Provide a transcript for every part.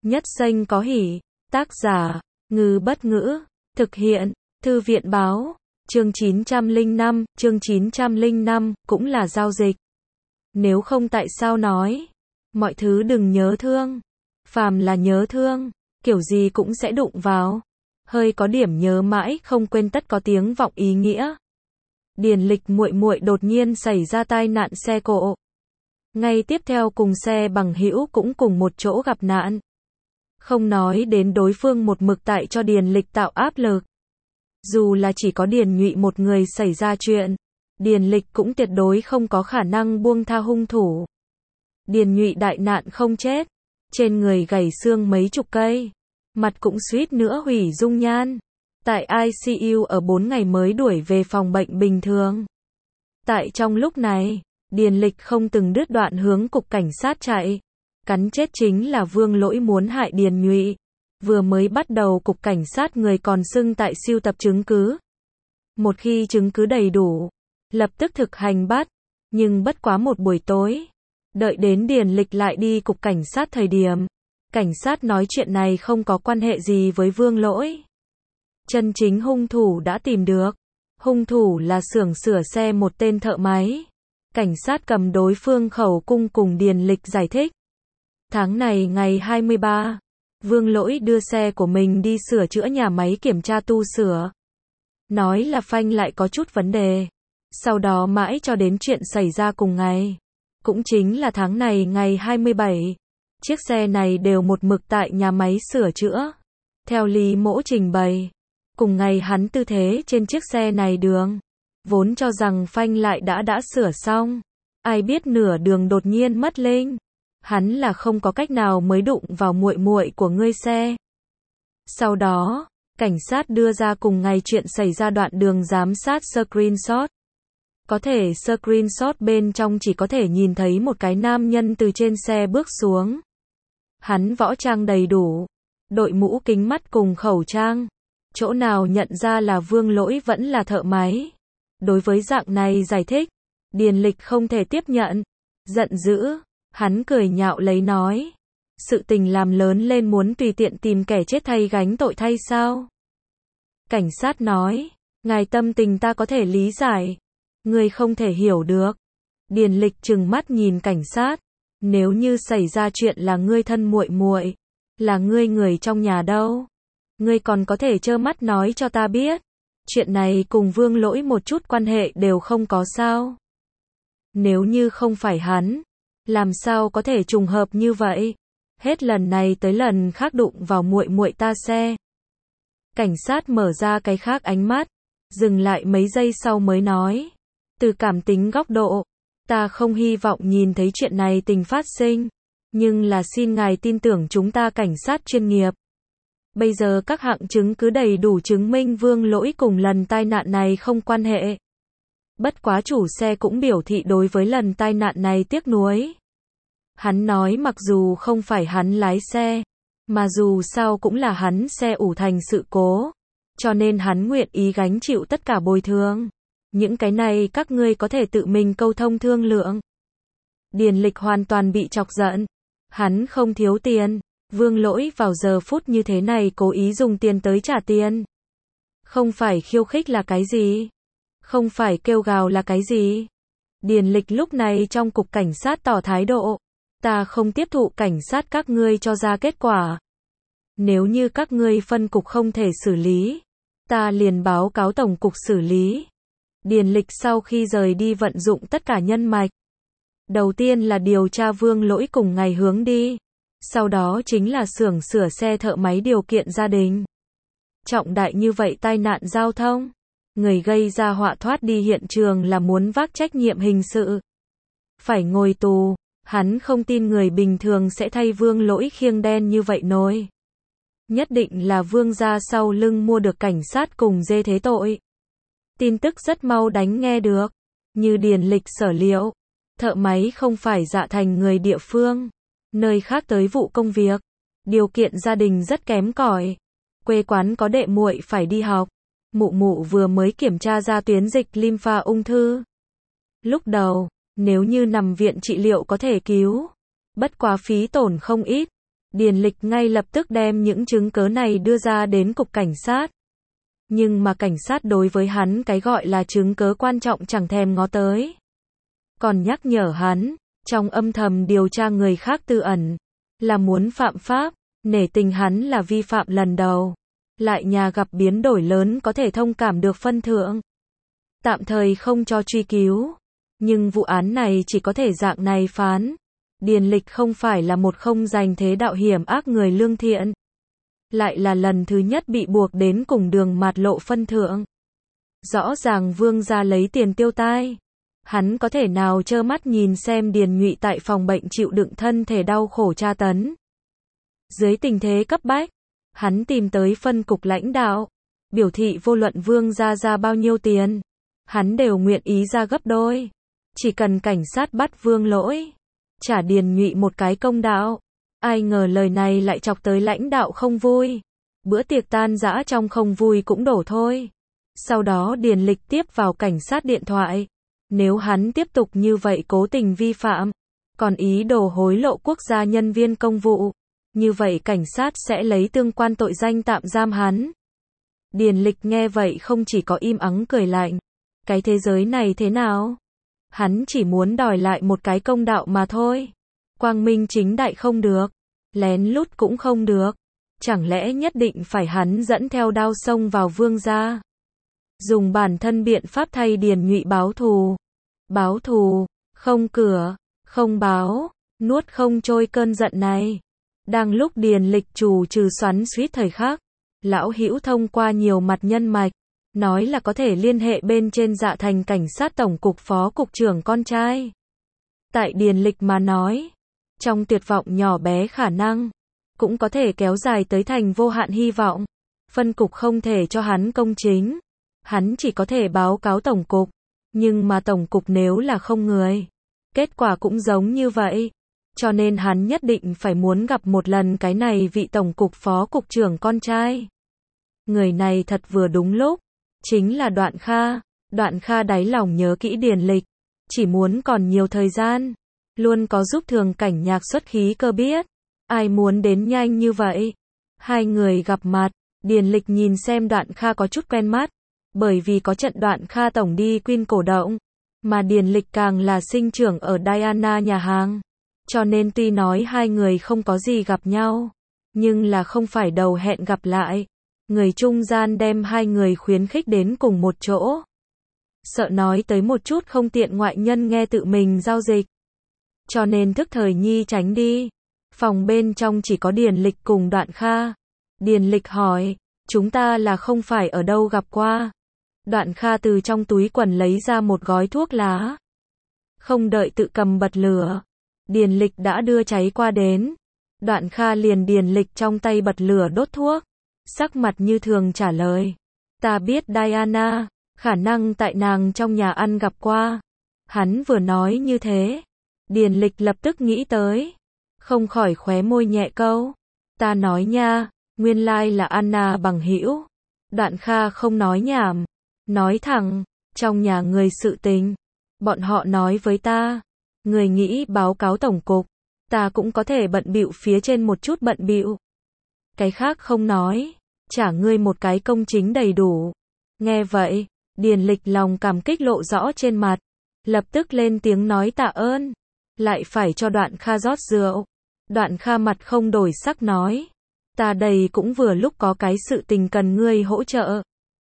Nhất Xanh có hỉ. Tác giả, Ngư Bất Ngữ. Thực hiện, Thư viện Báo. Chương 905, chương 905, cũng là giao dịch. Nếu không tại sao nói, mọi thứ đừng nhớ thương. Phàm là nhớ thương, kiểu gì cũng sẽ đụng vào. Hơi có điểm nhớ mãi không quên tất có tiếng vọng ý nghĩa. Điền Lịch muội muội đột nhiên xảy ra tai nạn xe cộ. Ngay tiếp theo cùng xe bằng hữu cũng cùng một chỗ gặp nạn. Không nói đến đối phương một mực tại cho Điền Lịch tạo áp lực. Dù là chỉ có Điền Nhụy một người xảy ra chuyện, Điền Lịch cũng tuyệt đối không có khả năng buông tha hung thủ. Điền Nhụy đại nạn không chết, trên người gãy xương mấy chục cây, mặt cũng suýt nữa hủy dung nhan. Tại ICU ở 4 ngày mới đuổi về phòng bệnh bình thường. Tại trong lúc này, Điền Lịch không từng đứt đoạn hướng cục cảnh sát chạy. Cắn chết chính là Vương Lỗi muốn hại Điền Nhụy. Vừa mới bắt đầu cục cảnh sát người còn xưng tại sưu tập chứng cứ. Một khi chứng cứ đầy đủ, lập tức thực hành bắt. Nhưng bất quá một buổi tối, đợi đến Điền Lịch lại đi cục cảnh sát thời điểm, cảnh sát nói chuyện này không có quan hệ gì với Vương Lỗi. Chân chính hung thủ đã tìm được. Hung thủ là xưởng sửa xe một tên thợ máy. Cảnh sát cầm đối phương khẩu cung cùng Điền Lịch giải thích. Tháng này ngày 23, Vương Lỗi đưa xe của mình đi sửa chữa nhà máy kiểm tra tu sửa. Nói là phanh lại có chút vấn đề. Sau đó mãi cho đến chuyện xảy ra cùng ngày. Cũng chính là tháng này ngày 27. Chiếc xe này đều một mực tại nhà máy sửa chữa. Theo Lý Mỗ trình bày, cùng ngày hắn tư thế trên chiếc xe này đường. Vốn cho rằng phanh lại đã sửa xong. Ai biết nửa đường đột nhiên mất linh. Hắn là không có cách nào mới đụng vào muội muội của ngươi xe. Sau đó, cảnh sát đưa ra cùng ngày chuyện xảy ra đoạn đường giám sát screenshot. Có thể screenshot bên trong chỉ có thể nhìn thấy một cái nam nhân từ trên xe bước xuống. Hắn võ trang đầy đủ, đội mũ kính mắt cùng khẩu trang. Chỗ nào nhận ra là Vương Lỗi vẫn là thợ máy. Đối với dạng này giải thích, Điền Lịch không thể tiếp nhận. Giận dữ, hắn cười nhạo lấy nói. Sự tình làm lớn lên muốn tùy tiện tìm kẻ chết thay gánh tội thay sao? Cảnh sát nói, ngài tâm tình ta có thể lý giải. Ngươi không thể hiểu được. Điền Lịch trừng mắt nhìn cảnh sát. Nếu như xảy ra chuyện là ngươi thân muội muội, là ngươi người trong nhà đâu? Ngươi còn có thể trơ mắt nói cho ta biết. Chuyện này cùng Vương Lỗi một chút quan hệ đều không có sao? Nếu như không phải hắn, làm sao có thể trùng hợp như vậy? Hết lần này tới lần khác đụng vào muội muội ta xe. Cảnh sát mở ra cái khác ánh mắt, dừng lại mấy giây sau mới nói. Từ cảm tính góc độ, ta không hy vọng nhìn thấy chuyện này tình phát sinh. Nhưng là xin ngài tin tưởng chúng ta cảnh sát chuyên nghiệp. Bây giờ các hạng chứng cứ đầy đủ chứng minh Vương Lỗi cùng lần tai nạn này không quan hệ. Bất quá chủ xe cũng biểu thị đối với lần tai nạn này tiếc nuối. Hắn nói mặc dù không phải hắn lái xe, mà dù sao cũng là hắn xe ủ thành sự cố. Cho nên hắn nguyện ý gánh chịu tất cả bồi thường. Những cái này các ngươi có thể tự mình câu thông thương lượng. Điền Lịch hoàn toàn bị chọc giận. Hắn không thiếu tiền. Vương Lỗi vào giờ phút như thế này cố ý dùng tiền tới trả tiền. Không phải khiêu khích là cái gì? Không phải kêu gào là cái gì? Điền Lịch lúc này trong cục cảnh sát tỏ thái độ. Ta không tiếp thụ cảnh sát các ngươi cho ra kết quả. Nếu như các ngươi phân cục không thể xử lý, ta liền báo cáo tổng cục xử lý. Điền Lịch sau khi rời đi vận dụng tất cả nhân mạch. Đầu tiên là điều tra Vương Lỗi cùng ngày hướng đi. Sau đó chính là xưởng sửa xe thợ máy điều kiện gia đình. Trọng đại như vậy tai nạn giao thông. Người gây ra họa thoát đi hiện trường là muốn vác trách nhiệm hình sự. Phải ngồi tù. Hắn không tin người bình thường sẽ thay Vương Lỗi khiêng đen như vậy nổi. Nhất định là Vương gia sau lưng mua được cảnh sát cùng dê thế tội. Tin tức rất mau đánh nghe được. Như Điền Lịch sở liệu, thợ máy không phải Dạ Thành người địa phương. Nơi khác tới vụ công việc. Điều kiện gia đình rất kém cỏi. Quê quán có đệ muội phải đi học. Mụ mụ vừa mới kiểm tra ra tuyến dịch lympha ung thư. Lúc đầu, nếu như nằm viện trị liệu có thể cứu. Bất quá phí tổn không ít. Điền Lịch ngay lập tức đem những chứng cớ này đưa ra đến cục cảnh sát. Nhưng mà cảnh sát đối với hắn cái gọi là chứng cớ quan trọng chẳng thèm ngó tới. Còn nhắc nhở hắn, trong âm thầm điều tra người khác tư ẩn, là muốn phạm pháp, nể tình hắn là vi phạm lần đầu. Lại nhà gặp biến đổi lớn có thể thông cảm được phân thượng. Tạm thời không cho truy cứu. Nhưng vụ án này chỉ có thể dạng này phán. Điền Lịch không phải là một không dành thế đạo hiểm ác người lương thiện. Lại là lần thứ nhất bị buộc đến cùng đường mạt lộ phân thượng. Rõ ràng Vương gia lấy tiền tiêu tai. Hắn có thể nào trơ mắt nhìn xem Điền Nhụy tại phòng bệnh chịu đựng thân thể đau khổ tra tấn. Dưới tình thế cấp bách, hắn tìm tới phân cục lãnh đạo, biểu thị vô luận Vương gia ra bao nhiêu tiền, hắn đều nguyện ý ra gấp đôi. Chỉ cần cảnh sát bắt Vương lỗi, trả Điền Nhụy một cái công đạo. Ai ngờ lời này lại chọc tới lãnh đạo không vui. Bữa tiệc tan rã trong không vui cũng đổ thôi. Sau đó Điền Lịch tiếp vào cảnh sát điện thoại. Nếu hắn tiếp tục như vậy cố tình vi phạm, còn ý đồ hối lộ quốc gia nhân viên công vụ, như vậy cảnh sát sẽ lấy tương quan tội danh tạm giam hắn. Điền Lịch nghe vậy không chỉ có im ắng cười lạnh. Cái thế giới này thế nào? Hắn chỉ muốn đòi lại một cái công đạo mà thôi. Quang minh chính đại không được, lén lút cũng không được. Chẳng lẽ nhất định phải hắn dẫn theo đao xông vào Vương gia? Dùng bản thân biện pháp thay Điền Nhụy báo thù. Báo thù, không cửa, không báo, nuốt không trôi cơn giận này. Đang lúc Điền Lịch trù trừ xoắn xuýt thời khắc, lão hữu thông qua nhiều mặt nhân mạch, nói là có thể liên hệ bên trên Dạ Thành cảnh sát tổng cục phó cục trưởng con trai. Tại Điền Lịch mà nói, trong tuyệt vọng nhỏ bé khả năng, cũng có thể kéo dài tới thành vô hạn hy vọng. Phân cục không thể cho hắn công chính, hắn chỉ có thể báo cáo tổng cục, nhưng mà tổng cục nếu là không người, kết quả cũng giống như vậy. Cho nên hắn nhất định phải muốn gặp một lần cái này vị tổng cục phó cục trưởng con trai. Người này thật vừa đúng lúc, chính là Đoạn Kha. Đoạn Kha đáy lòng nhớ kỹ Điền Lịch, chỉ muốn còn nhiều thời gian, luôn có giúp thường cảnh nhạc xuất khí cơ biết. Ai muốn đến nhanh như vậy? Hai người gặp mặt, Điền Lịch nhìn xem Đoạn Kha có chút quen mắt, bởi vì có trận Đoạn Kha tổng đi Queen cổ động, mà Điền Lịch càng là sinh trưởng ở Diana nhà hàng. Cho nên tuy nói hai người không có gì gặp nhau, nhưng là không phải đầu hẹn gặp lại. Người trung gian đem hai người khuyến khích đến cùng một chỗ. Sợ nói tới một chút không tiện ngoại nhân nghe tự mình giao dịch. Cho nên thức thời nhi tránh đi. Phòng bên trong chỉ có Điền Lịch cùng Đoạn Kha. Điền Lịch hỏi, chúng ta là không phải ở đâu gặp qua. Đoạn Kha từ trong túi quần lấy ra một gói thuốc lá. Không đợi tự cầm bật lửa, Điền Lịch đã đưa cháy qua đến. Đoạn Kha liền Điền Lịch trong tay bật lửa đốt thuốc. Sắc mặt như thường trả lời. Ta biết Diana, khả năng tại nàng trong nhà ăn gặp qua. Hắn vừa nói như thế, Điền Lịch lập tức nghĩ tới. Không khỏi khóe môi nhẹ câu. Ta nói nha, nguyên lai là Anna bằng hữu. Đoạn Kha không nói nhảm, nói thẳng, trong nhà người sự tình. Bọn họ nói với ta, người nghĩ báo cáo tổng cục, ta cũng có thể bận bịu phía trên một chút bận bịu. Cái khác không nói, trả ngươi một cái công chính đầy đủ. Nghe vậy, Điền Lịch lòng cảm kích lộ rõ trên mặt, lập tức lên tiếng nói tạ ơn, lại phải cho Đoạn Kha rót rượu. Đoạn Kha mặt không đổi sắc nói, ta đây cũng vừa lúc có cái sự tình cần ngươi hỗ trợ.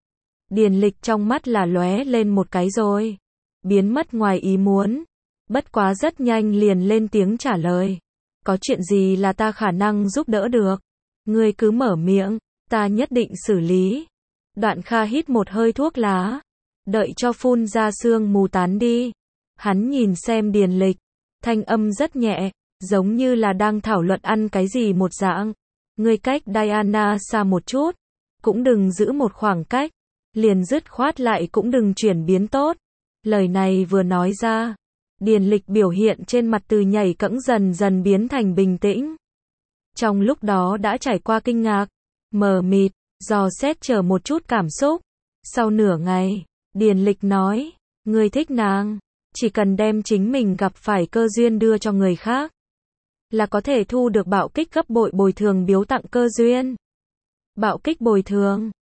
Điền Lịch trong mắt là lóe lên một cái rồi, biến mất ngoài ý muốn, bất quá rất nhanh liền lên tiếng trả lời. Có chuyện gì là ta khả năng giúp đỡ được? Ngươi cứ mở miệng, ta nhất định xử lý. Đoạn Kha hít một hơi thuốc lá, đợi cho phun ra sương mù tán đi. Hắn nhìn xem Điền Lịch, thanh âm rất nhẹ, giống như là đang thảo luận ăn cái gì một dạng. Ngươi cách Diana xa một chút, cũng đừng giữ một khoảng cách, liền dứt khoát lại cũng đừng chuyển biến tốt. Lời này vừa nói ra, Điền Lịch biểu hiện trên mặt từ nhảy cẫng dần dần biến thành bình tĩnh. Trong lúc đó đã trải qua kinh ngạc, mờ mịt, dò xét chờ một chút cảm xúc. Sau nửa ngày, Điền Lịch nói, ngươi thích nàng, chỉ cần đem chính mình gặp phải cơ duyên đưa cho người khác, là có thể thu được bạo kích gấp bội bồi thường biếu tặng cơ duyên. Bạo kích bồi thường